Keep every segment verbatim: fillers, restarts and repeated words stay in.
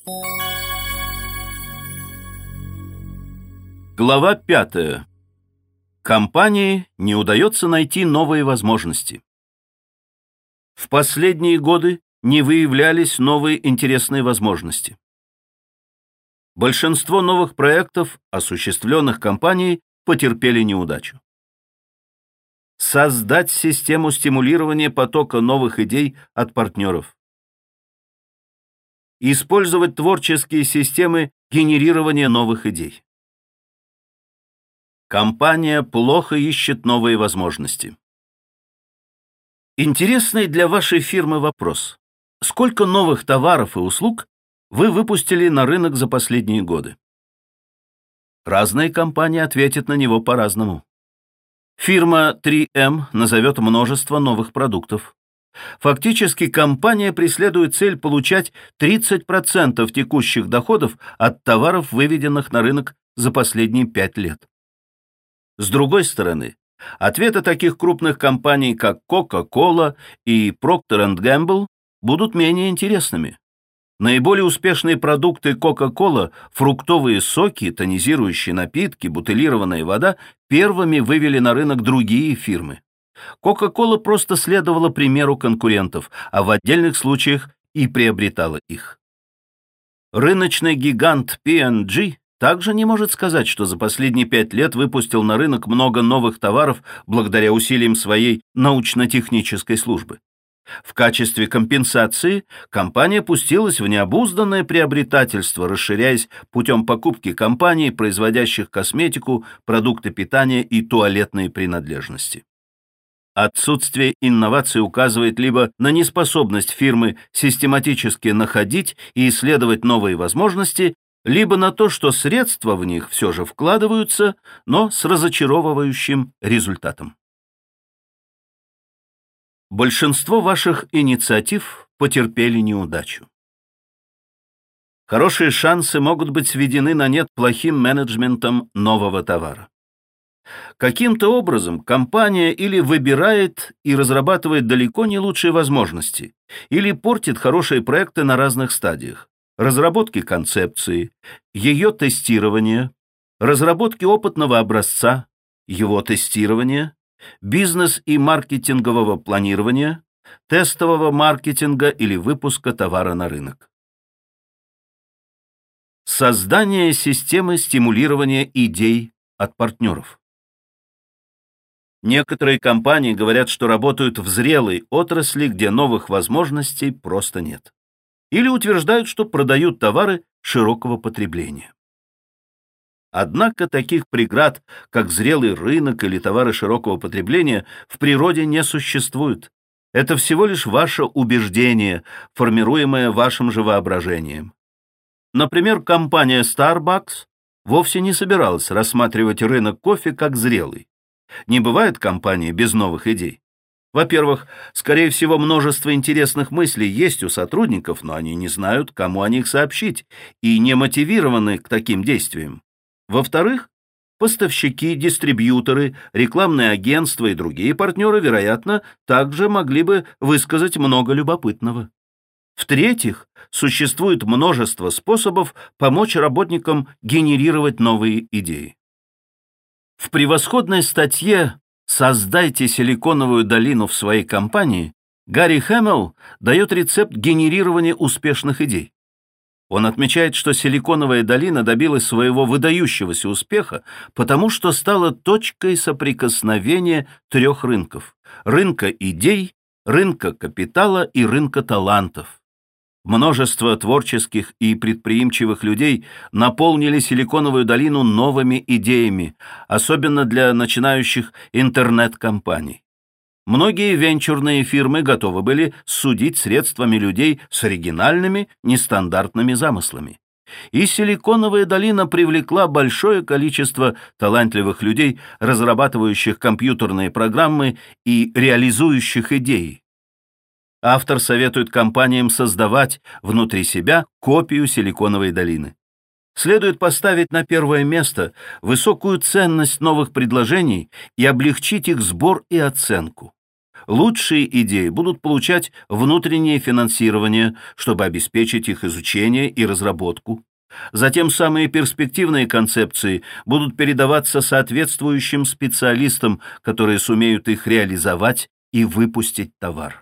Глава пятая. Компании не удается найти новые возможности. В последние годы не выявлялись новые интересные возможности. Большинство новых проектов, осуществленных компанией, потерпели неудачу. Создать систему стимулирования потока новых идей от партнеров. Использовать творческие системы генерирования новых идей. Компания плохо ищет новые возможности. Интересный для вашей фирмы вопрос. Сколько новых товаров и услуг вы выпустили на рынок за последние годы? Разные компании ответят на него по-разному. Фирма три эм назовет множество новых продуктов. Фактически компания преследует цель получать тридцать процентов текущих доходов от товаров, выведенных на рынок за последние пять лет. С другой стороны, ответы таких крупных компаний, как Coca-Cola и Procter энд Gamble, будут менее интересными. Наиболее успешные продукты Coca-Cola, фруктовые соки, тонизирующие напитки, бутылированная вода, первыми вывели на рынок другие фирмы. Coca-Cola просто следовала примеру конкурентов, а в отдельных случаях и приобретала их. Рыночный гигант пи энд джи также не может сказать, что за последние пять лет выпустил на рынок много новых товаров благодаря усилиям своей научно-технической службы. В качестве компенсации компания пустилась в необузданное приобретательство, расширяясь путем покупки компаний, производящих косметику, продукты питания и туалетные принадлежности. Отсутствие инноваций указывает либо на неспособность фирмы систематически находить и исследовать новые возможности, либо на то, что средства в них все же вкладываются, но с разочаровывающим результатом. Большинство ваших инициатив потерпели неудачу. Хорошие шансы могут быть сведены на нет плохим менеджментом нового товара. Каким-то образом компания или выбирает и разрабатывает далеко не лучшие возможности, или портит хорошие проекты на разных стадиях. Разработки концепции, ее тестирования, разработки опытного образца, его тестирования, бизнес- и маркетингового планирования, тестового маркетинга или выпуска товара на рынок. Создание системы стимулирования идей от партнеров. Некоторые компании говорят, что работают в зрелой отрасли, где новых возможностей просто нет. Или утверждают, что продают товары широкого потребления. Однако таких преград, как зрелый рынок или товары широкого потребления, в природе не существует. Это всего лишь ваше убеждение, формируемое вашим же воображением. Например, компания Starbucks вовсе не собиралась рассматривать рынок кофе как зрелый. Не бывает компании без новых идей. Во-первых, скорее всего, множество интересных мыслей есть у сотрудников, но они не знают, кому о них сообщить, и не мотивированы к таким действиям. Во-вторых, поставщики, дистрибьюторы, рекламные агентства и другие партнеры, вероятно, также могли бы высказать много любопытного. В-третьих, существует множество способов помочь работникам генерировать новые идеи. В превосходной статье «Создайте силиконовую долину в своей компании» Гарри Хэмилл дает рецепт генерирования успешных идей. Он отмечает, что Силиконовая долина добилась своего выдающегося успеха, потому что стала точкой соприкосновения трех рынков – рынка идей, рынка капитала и рынка талантов. Множество творческих и предприимчивых людей наполнили Силиконовую долину новыми идеями, особенно для начинающих интернет-компаний. Многие венчурные фирмы готовы были судить средствами людей с оригинальными, нестандартными замыслами. И Силиконовая долина привлекла большое количество талантливых людей, разрабатывающих компьютерные программы и реализующих идеи. Автор советует компаниям создавать внутри себя копию Силиконовой долины. Следует поставить на первое место высокую ценность новых предложений и облегчить их сбор и оценку. Лучшие идеи будут получать внутреннее финансирование, чтобы обеспечить их изучение и разработку. Затем самые перспективные концепции будут передаваться соответствующим специалистам, которые сумеют их реализовать и выпустить товар.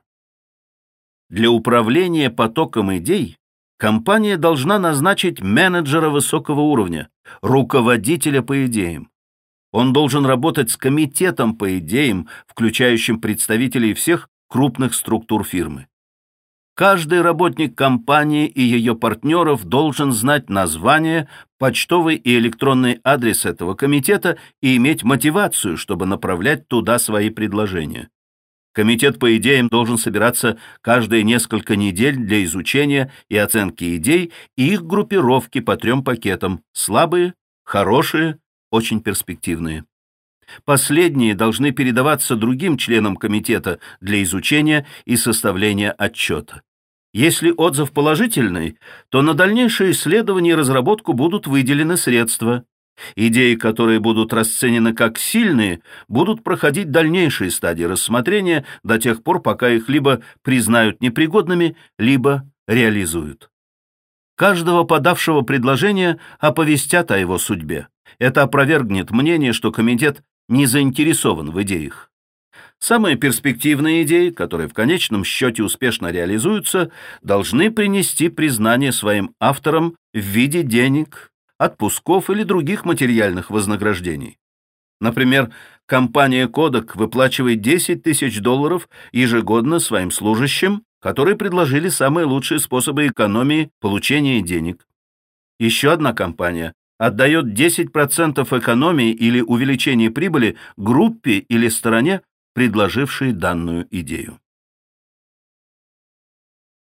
Для управления потоком идей компания должна назначить менеджера высокого уровня, руководителя по идеям. Он должен работать с комитетом по идеям, включающим представителей всех крупных структур фирмы. Каждый работник компании и ее партнеров должен знать название, почтовый и электронный адрес этого комитета и иметь мотивацию, чтобы направлять туда свои предложения. Комитет по идеям должен собираться каждые несколько недель для изучения и оценки идей и их группировки по трем пакетам: слабые, хорошие, очень перспективные. Последние должны передаваться другим членам комитета для изучения и составления отчета. Если отзыв положительный, то на дальнейшее исследование и разработку будут выделены средства. Идеи, которые будут расценены как сильные, будут проходить дальнейшие стадии рассмотрения до тех пор, пока их либо признают непригодными, либо реализуют. Каждого подавшего предложение оповестят о его судьбе. Это опровергнет мнение, что комитет не заинтересован в идеях. Самые перспективные идеи, которые в конечном счете успешно реализуются, должны принести признание своим авторам в виде денег, отпусков или других материальных вознаграждений. Например, компания Kodak выплачивает десять тысяч долларов ежегодно своим служащим, которые предложили самые лучшие способы экономии получения денег. Еще одна компания отдает десять процентов экономии или увеличения прибыли группе или стороне, предложившей данную идею.